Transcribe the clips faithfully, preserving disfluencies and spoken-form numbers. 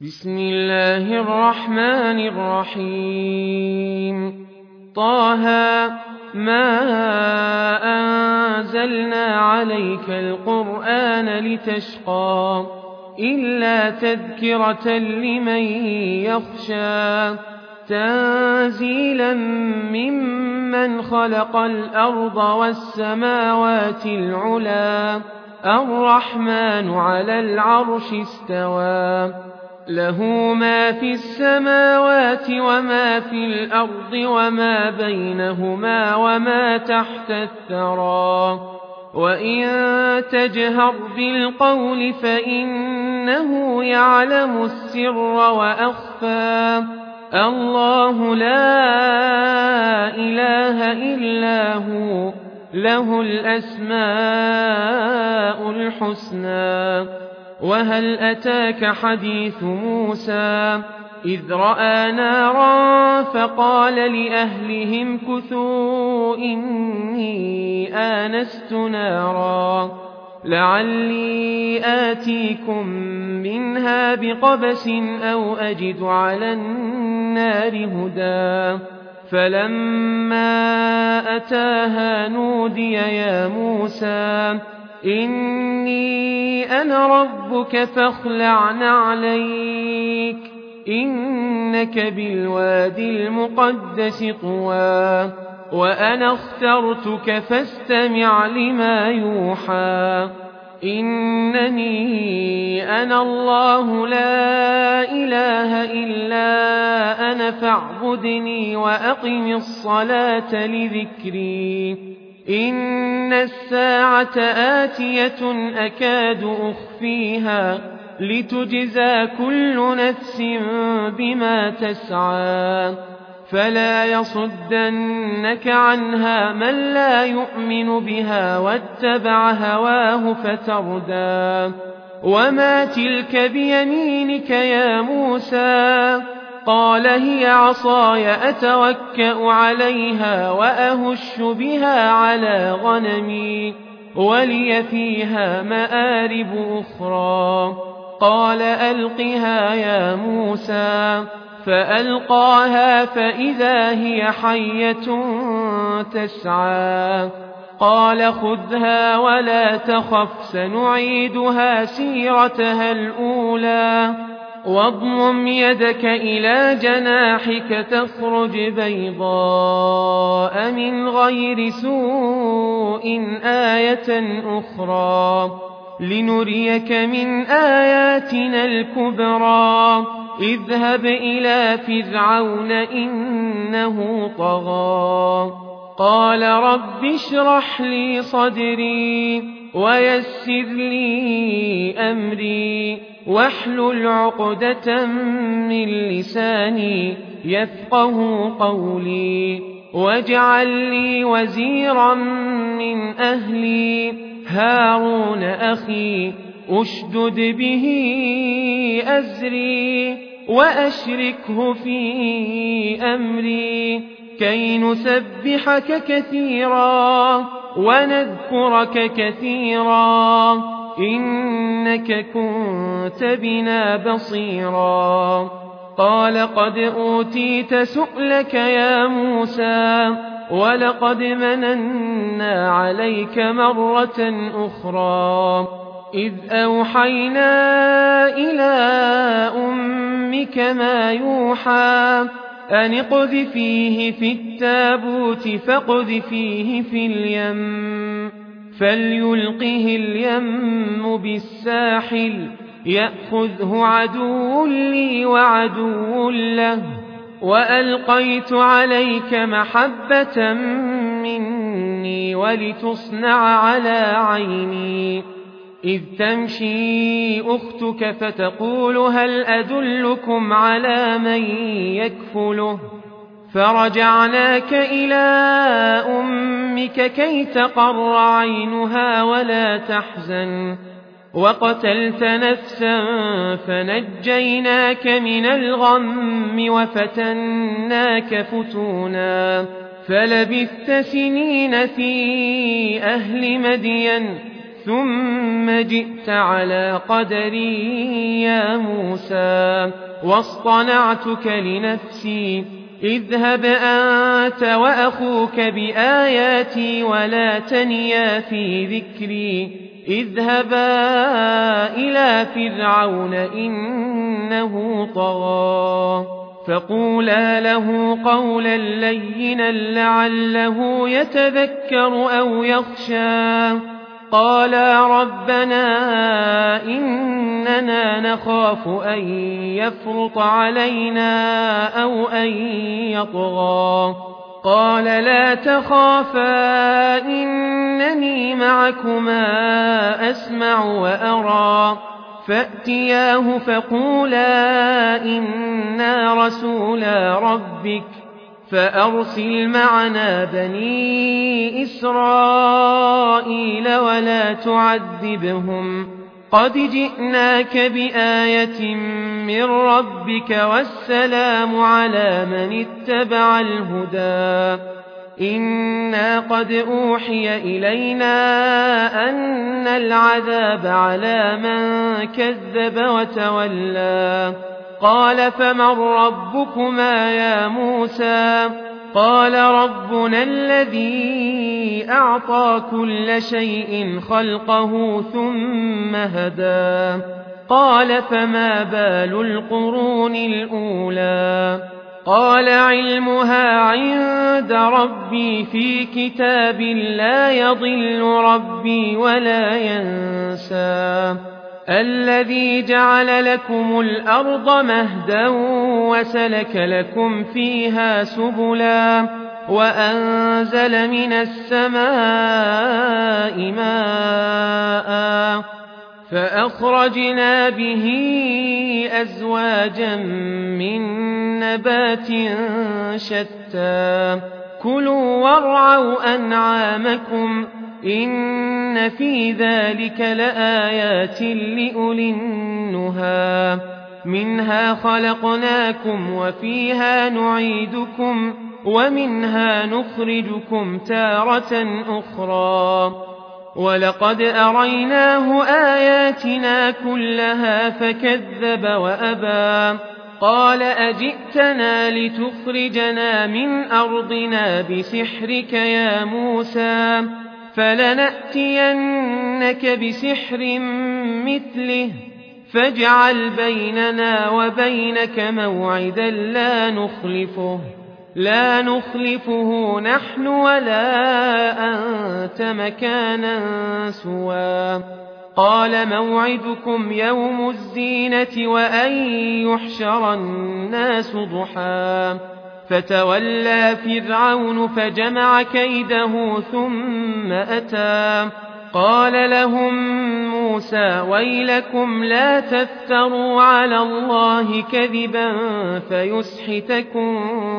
بسم الله الرحمن الرحيم طه ما أنزلنا عليك القرآن لتشقى إلا تذكرة لمن يخشى تنزيلا ممن خلق الأرض والسماوات العلى الرحمن على العرش استوى له ما في السماوات وما في الأرض وما بينهما وما تحت الثرى وإن تجهر بالقول فإنه يعلم السر وأخفى الله لا إله إلا هو له الأسماء الحسنى وهل أتاك حديث موسى إذ رأى نارا فقال لأهلهم كثوا إني آنست نارا لعلي آتيكم منها بقبس أو أجد على النار هدى فلما أتاها نودي يا موسى إني أنا ربك فاخلع نعليك إنك بالوادي المقدس طوى وأنا اخترتك فاستمع لما يوحى إنني أنا الله لا إله إلا أنا فاعبدني وأقم الصلاة لذكري إن الساعة آتية أكاد أخفيها لتجزى كل نفس بما تسعى فلا يصدنك عنها من لا يؤمن بها واتبع هواه فتردى وما تلك بيمينك يا موسى قال هي عصاي أتوكأ عليها وأهش بها على غنمي ولي فيها مآرب أخرى قال ألقها يا موسى فألقاها فإذا هي حية تسعى قال خذها ولا تخف سنعيدها سيرتها الأولى واضمم يدك إلى جناحك تخرج بيضاء من غير سوء آية أخرى لنريك من آياتنا الكبرى اذهب إلى فرعون إنه طغى قال رب اشرح لي صدري ويسر لي أمري واحلل عقدة من لساني يفقه قولي واجعل لي وزيرا من أهلي هارون أخي أشدد به أزري وأشركه في أمري كي نسبحك كثيرا ونذكرك كثيرا إنك كنت بنا بصيرا قال قد أوتيت سؤلك يا موسى ولقد مننا عليك مرة أخرى إذ أوحينا إلى أمك ما يوحى أن اقذفيه في التابوت فاقذفيه في اليم فليلقه اليم بالساحل يأخذه عدو لي وعدو له وألقيت عليك محبة مني ولتصنع على عيني إذ تمشي أختك فتقول هل أدلكم على من يكفله فرجعناك إلى أمك كي تقر عينها ولا تحزن وقتلت نفسا فنجيناك من الغم وفتناك فتونا فلبثت سنين في أهل مدين ثم جئت على قدري يا موسى واصطنعتك لنفسي اذهب أنت وأخوك بآياتي ولا تنيا في ذكري اذهبا إلى فرعون إنه طغى فقولا له قولا لينا لعله يتذكر أو يخشى قالا ربنا إننا نخاف أن يفرط علينا أو أن يطغى قال لا تخافا إنني معكما أسمع وأرى فأتياه فقولا إنا رسولا ربك فأرسل معنا بني إسرائيل ولا تعذبهم قد جئناك بآية من ربك والسلام على من اتبع الهدى إنا قد أوحي إلينا أن العذاب على من كذب وتولى قال فمن ربكما يا موسى قال ربنا الذي أعطى كل شيء خلقه ثم هدى قال فما بال القرون الأولى قال علمها عند ربي في كتاب لا يضل ربي ولا ينسى الذي جعل لكم الأرض مهدا وسلك لكم فيها سبلا وأنزل من السماء ماء فأخرجنا به أزواجا من نبات شتى كلوا وارعوا أنعامكم إن في ذلك لآيات لأولي النهى منها خلقناكم وفيها نعيدكم ومنها نخرجكم تارة أخرى ولقد أريناه آياتنا كلها فكذب وأبى قال أجئتنا لتخرجنا من أرضنا بسحرك يا موسى فلنأتينك بسحر مثله فاجعل بيننا وبينك موعدا لا نخلفه لا نخلفه نحن ولا أنت مكانا سوى قال موعدكم يوم الزينة وأن يحشر الناس ضحى فتولى فرعون فجمع كيده ثم أتى قال لهم موسى ويلكم لا تفتروا على الله كذبا فيسحتكم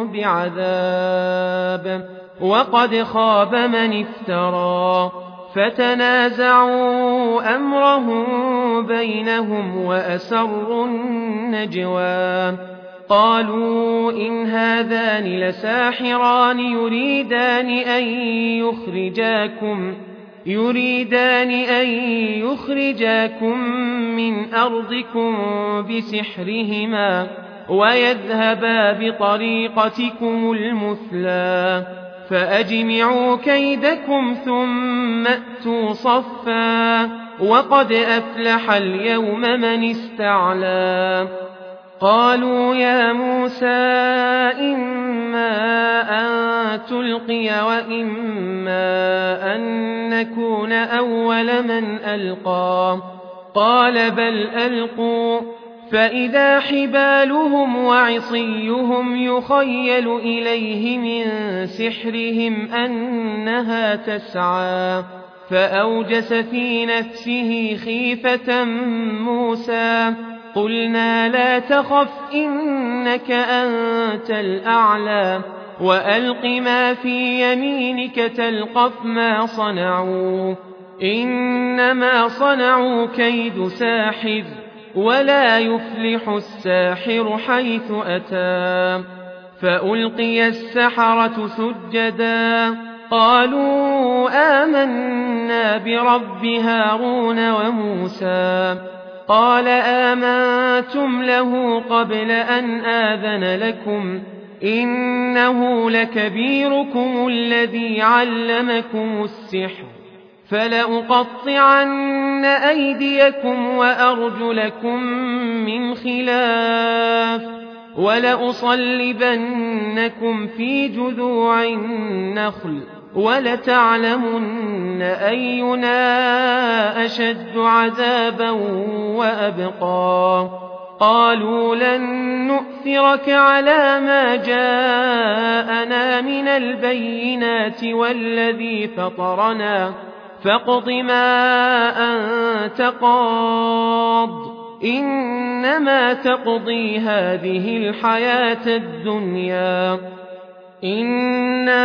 بعذاب وقد خاب من افترى فتنازعوا أمرهم بينهم وأسروا النجوى قالوا إن هذان لساحران يريدان أن يخرجاكم يريدان أن يخرجاكم من أرضكم بسحرهما ويذهبا بطريقتكم المثلى فأجمعوا كيدكم ثم أتوا صفا وقد أفلح اليوم من استعلى قالوا يا موسى إما أن تلقي وإما أن نكون أول من ألقى قال بل ألقوا فإذا حبالهم وعصيهم يخيل إليه من سحرهم أنها تسعى فأوجس في نفسه خيفة موسى قلنا لا تخف إنك أنت الأعلى وألق ما في يمينك تلقف ما صنعوا إنما صنعوا كيد ساحر ولا يفلح الساحر حيث أتى فألقي السحرة سجدا قالوا آمنا آمنا برب هارون وموسى قال آمنتم له قبل أن آذن لكم إنه لكبيركم الذي علمكم السحر فلأقطعن أيديكم وأرجلكم من خلاف ولأصلبنكم في جذوع النخل ولتعلمن أينا أشد عذابا وأبقى قالوا لن نؤثرك على ما جاءنا من البينات والذي فطرنا فاقض ما أنت قاض إنما تقضي هذه الحياة الدنيا إنا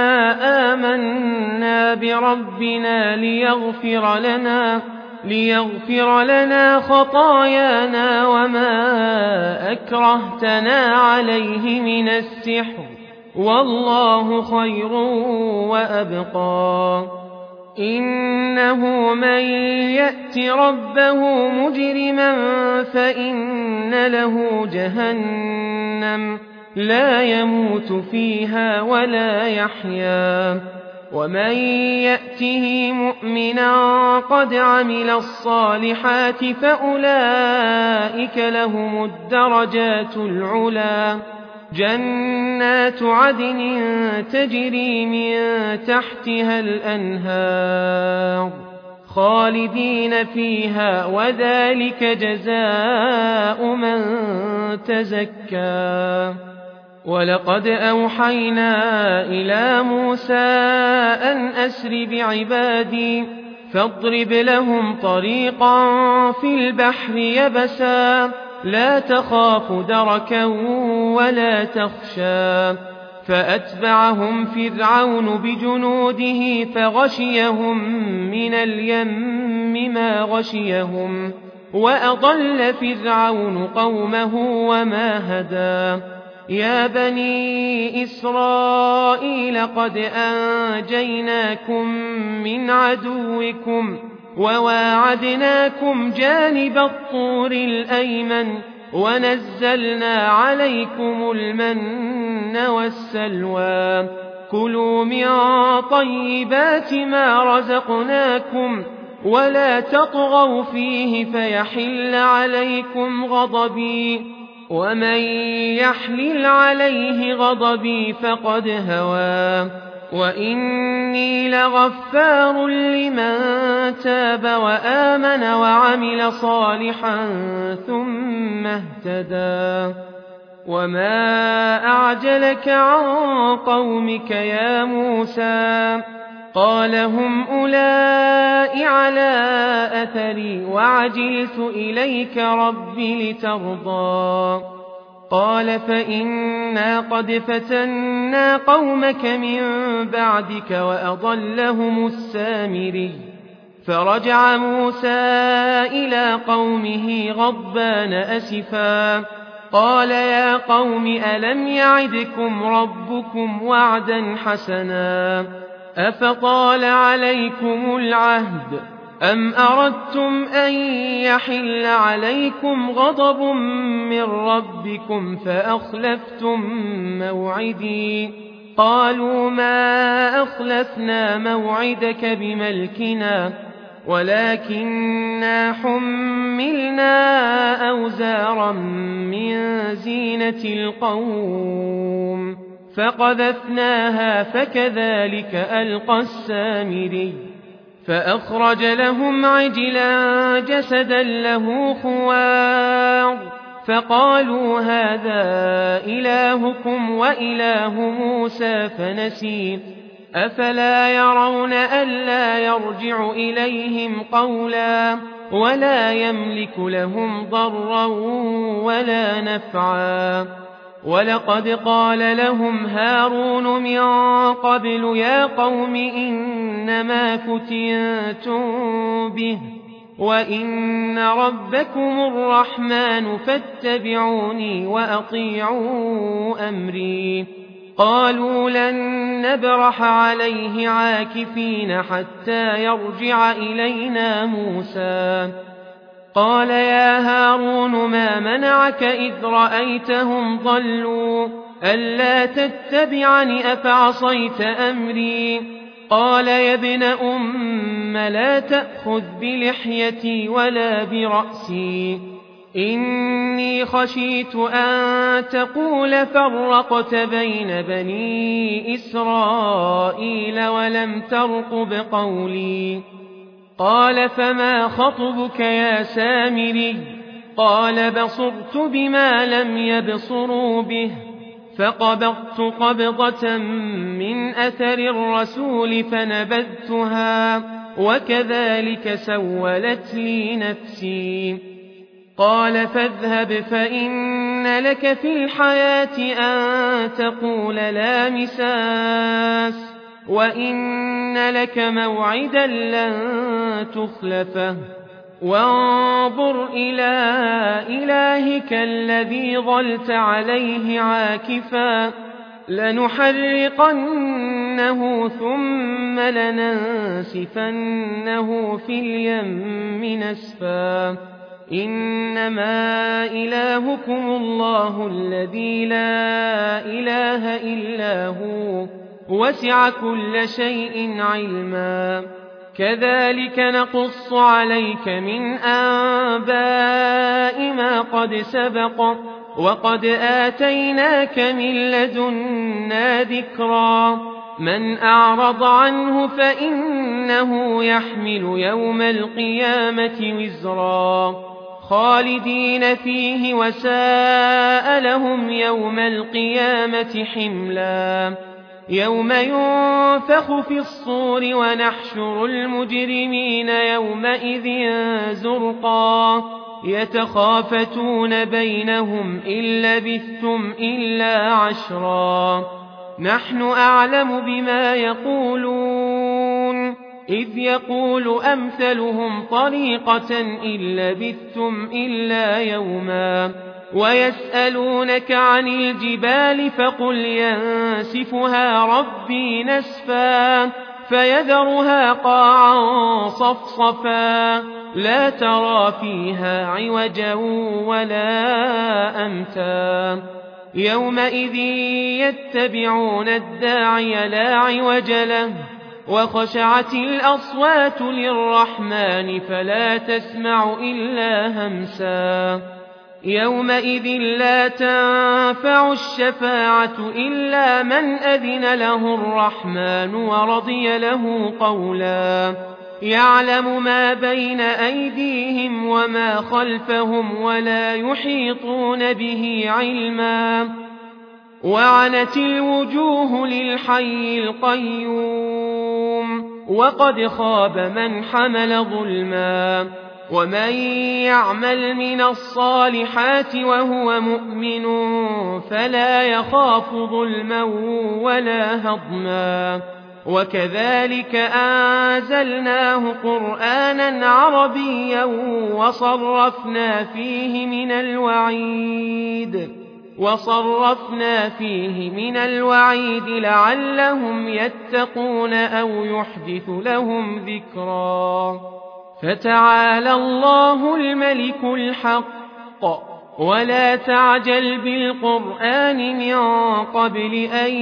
آمنا بربنا ليغفر لنا ليغفر لنا خطايانا وما أكرهتنا عليه من السحر والله خير وأبقى إنه من يأت ربه مجرما فإن له جهنم لا يموت فيها ولا يحيا ومن يأته مؤمنا قد عمل الصالحات فأولئك لهم الدرجات العلى جنات عدن تجري من تحتها الأنهار خالدين فيها وذلك جزاء من تزكى ولقد أوحينا إلى موسى أن أسر بعبادي فاضرب لهم طريقا في البحر يبسا لا تخاف دركا ولا تخشى فأتبعهم فرعون بجنوده فغشيهم من اليم ما غشيهم وأضل فرعون قومه وما هدى يا بني إسرائيل قد أنجيناكم من عدوكم وواعدناكم جانب الطور الأيمن ونزلنا عليكم المن والسلوى كلوا من طيبات ما رزقناكم ولا تطغوا فيه فيحل عليكم غضبي ومن يحلل عليه غضبي فقد هوى وإني لغفار لمن تاب وآمن وعمل صالحا ثم اهتدى وما أعجلك عن قومك يا موسى قال هم أولئك على أثري وعجلت إليك رب لترضى قال فإنا قد فتنا قومك من بعدك وأضلهم السامري فرجع موسى إلى قومه غضبان أسفا قال يا قوم ألم يعدكم ربكم وعدا حسنا أفطال عليكم العهد أم أردتم أن يحل عليكم غضب من ربكم فأخلفتم موعدي قالوا ما أخلفنا موعدك بملكنا ولكننا حملنا أوزارا من زينة القوم فقذفناها فكذلك ألقى السامري فأخرج لهم عجلا جسدا له خوار فقالوا هذا إلهكم وإله موسى فنسي أفلا يرون ألا يرجع إليهم قولا ولا يملك لهم ضرا ولا نفعا ولقد قال لهم هارون من قبل يا قوم إنما فتنتم به وإن ربكم الرحمن فاتبعوني وأطيعوا أمري قالوا لن نبرح عليه عاكفين حتى يرجع إلينا موسى قال يا هارون ما منعك إذ رأيتهم ضلوا ألا تتبعني أفعصيت أمري قال يا ابن أم لا تأخذ بلحيتي ولا برأسي إني خشيت أن تقول فرقت بين بني إسرائيل ولم ترقب قولي قال فما خطبك يا سامري قال بصرت بما لم يبصروا به فقبضت قبضة من أثر الرسول فنبذتها وكذلك سولت لي نفسي قال فاذهب فإن لك في الحياة أن تقول لا مساس وإن لك موعدا لن تخلفه وانظر إلى إلهك الذي ظلت عليه عاكفا لنحرقنه ثم لننسفنه في اليم نسفا إنما إلهكم الله الذي لا إله إلا هو وسع كل شيء علما كذلك نقص عليك من أنباء ما قد سبق وقد آتيناك من لدنا ذكرا من أعرض عنه فإنه يحمل يوم القيامة وزرا خالدين فيه وساء لهم يوم القيامة حملا يوم ينفخ في الصور ونحشر المجرمين يومئذ زرقا يتخافتون بينهم إن لبثتم إلا عشرا نحن أعلم بما يقولون إذ يقول أمثلهم طريقة إن لبثتم إلا يوما ويسألونك عن الجبال فقل ينسفها ربي نسفا فيذرها قاعا صفصفا لا ترى فيها عوجا ولا أمتا يومئذ يتبعون الداعي لا عوج له وخشعت الأصوات للرحمن فلا تسمع إلا همسا يومئذ لا تنفع الشفاعة إلا من أذن له الرحمن ورضي له قولا يعلم ما بين أيديهم وما خلفهم ولا يحيطون به علما وعنت الوجوه للحي القيوم وقد خاب من حمل ظلما ومن يعمل من الصالحات وهو مؤمن فلا يخاف ظلما ولا هضما وكذلك أنزلناه قرآنا عربيا وصرفنا فيه من الوعيد وصرفنا فيه من الوعيد لعلهم يتقون أو يحدث لهم ذكرا فتعالى الله الملك الحق ولا تعجل بالقرآن من قبل أن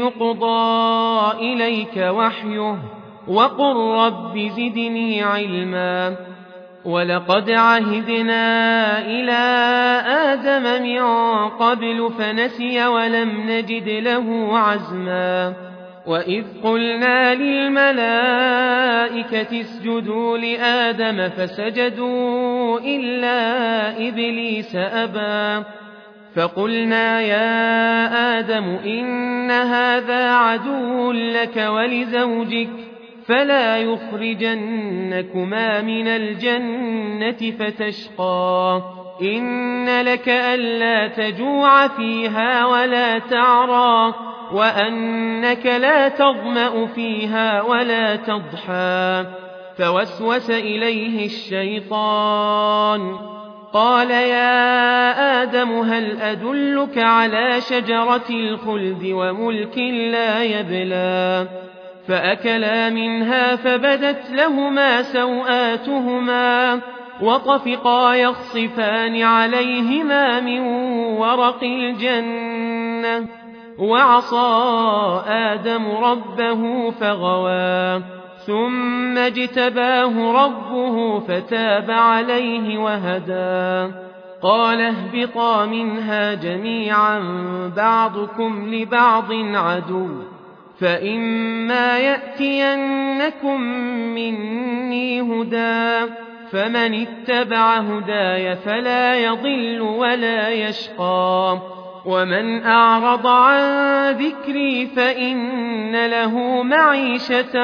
يقضى إليك وحيه وقل رب زدني علما ولقد عهدنا إلى آدم من قبل فنسي ولم نجد له عزما وإذ قلنا للملائكة اسجدوا لآدم فسجدوا إلا إبليس أبى فقلنا يا آدم إن هذا عدو لك ولزوجك فلا يخرجنكما من الجنة فتشقى إن لك ألا تجوع فيها ولا تعرى وأنك لا تظمأ فيها ولا تضحى فوسوس إليه الشيطان قال يا آدم هل أدلك على شجرة الخلد وملك لا يبلى فأكلا منها فبدت لهما سوآتهما وطفقا يخصفان عليهما من ورق الجنة وعصى آدم ربه فغوى ثم اجتباه ربه فتاب عليه وهدى قال اهبطا منها جميعا بعضكم لبعض عدو فإما يأتينكم مني هدى فمن اتبع هداي فلا يضل ولا يشقى ومن أعرض عن ذكري فإن له معيشة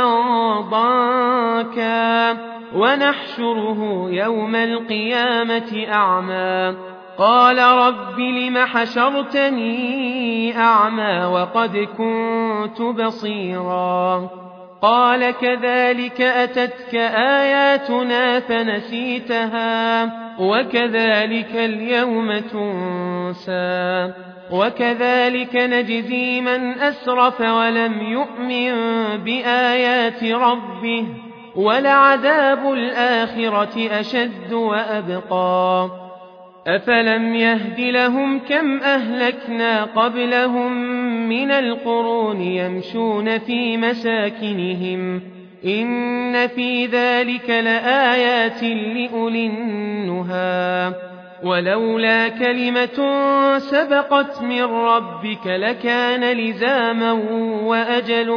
ضنكا ونحشره يوم القيامة أعمى قال رب لم حشرتني أعمى وقد كنت بصيرا قال كذلك أتتك آياتنا فنسيتها وكذلك اليوم تنسى وكذلك نجزي من أسرف ولم يؤمن بآيات ربه ولعذاب الآخرة أشد وأبقى أفلم يهد لهم كم أهلكنا قبلهم من القرون يمشون في مساكنهم إن في ذلك لآيات لأولي النهى ولولا كلمة سبقت من ربك لكان لزاما وأجل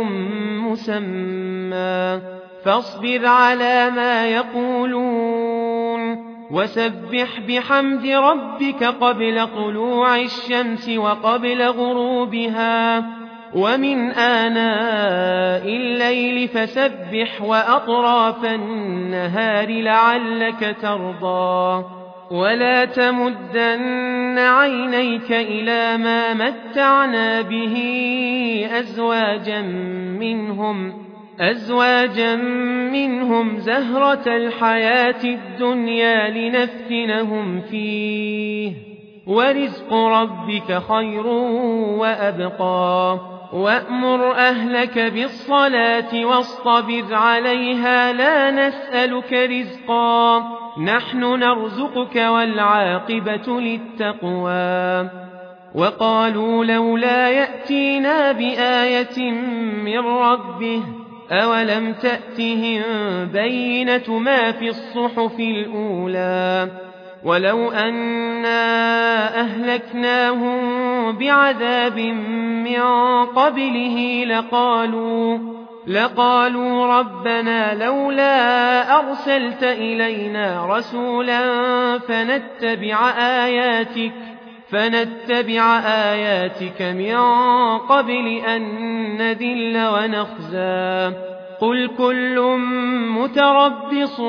مسمى فاصبر على ما يقولون وسبح بحمد ربك قبل طلوع الشمس وقبل غروبها ومن آناء الليل فسبح وأطراف النهار لعلك ترضى ولا تمدن عينيك إلى ما متعنا به أزواجا منهم أزواجا منهم زهرة الحياة الدنيا لنفتنهم فيه ورزق ربك خير وأبقى وأمر أهلك بالصلاة واصطبر عليها لا نسألك رزقا نحن نرزقك والعاقبة للتقوى وقالوا لولا يأتينا بآية من ربه أولم تأتهم بينة ما في الصحف الأولى ولو أنا أهلكناهم بعذاب من قبله لقالوا لقالوا ربنا لولا أرسلت إلينا رسولا فنتبع آياتك فنتبع آياتك من قبل أن نذل ونخزى قل كل متربص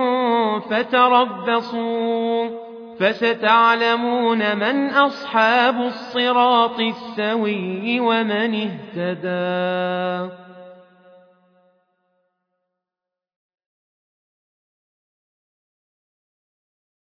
فتربصوا فستعلمون من أصحاب الصراط السوي ومن اهتدى